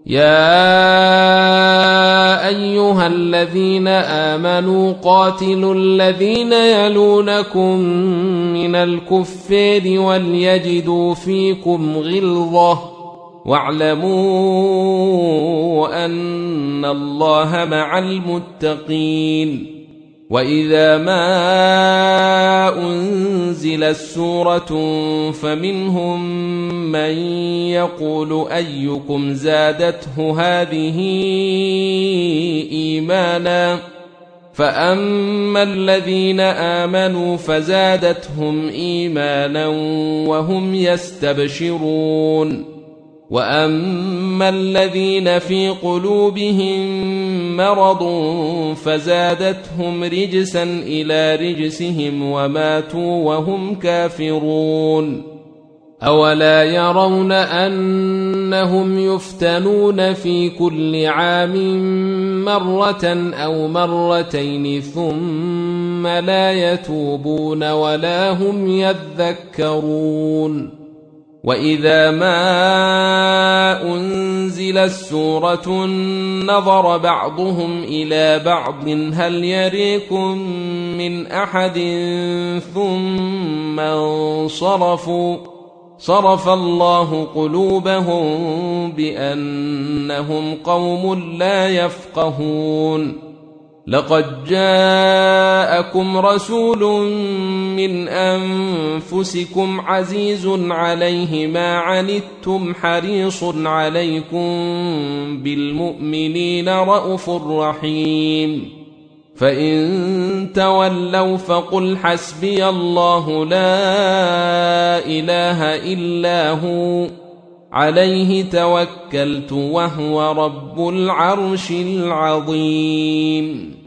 يا أيها الذين آمنوا قاتلوا الذين يلونكم من الكفار وليجدوا فيكم غلظة واعلموا أن الله مع المتقين. وإذا ما أنزلت سورة فمنهم من يقول أيكم زادته هذه إيمانا فأما الذين آمنوا فزادتهم إيمانا وهم يستبشرون وأما الذين في قلوبهم مرض فزادتهم رجسا إلى رجسهم وماتوا وهم كافرون. أولا يرون أنهم يفتنون في كل عام مرة أو مرتين ثم لا يتوبون ولا هم يذكرون. وإذا ما أنزلت سورة نظر بعضهم إلى بعض هل يريكم من أحد ثم انصرفوا صرف الله قلوبهم بأنهم قوم لا يفقهون. لقد جاءكم رسول من أنفسكم عزيز عليه ما عنتم حريص عليكم بالمؤمنين رءوف رحيم. فإن تولوا فقل حسبي الله لا إله إلا هو عليه توكلت وهو رب العرش العظيم.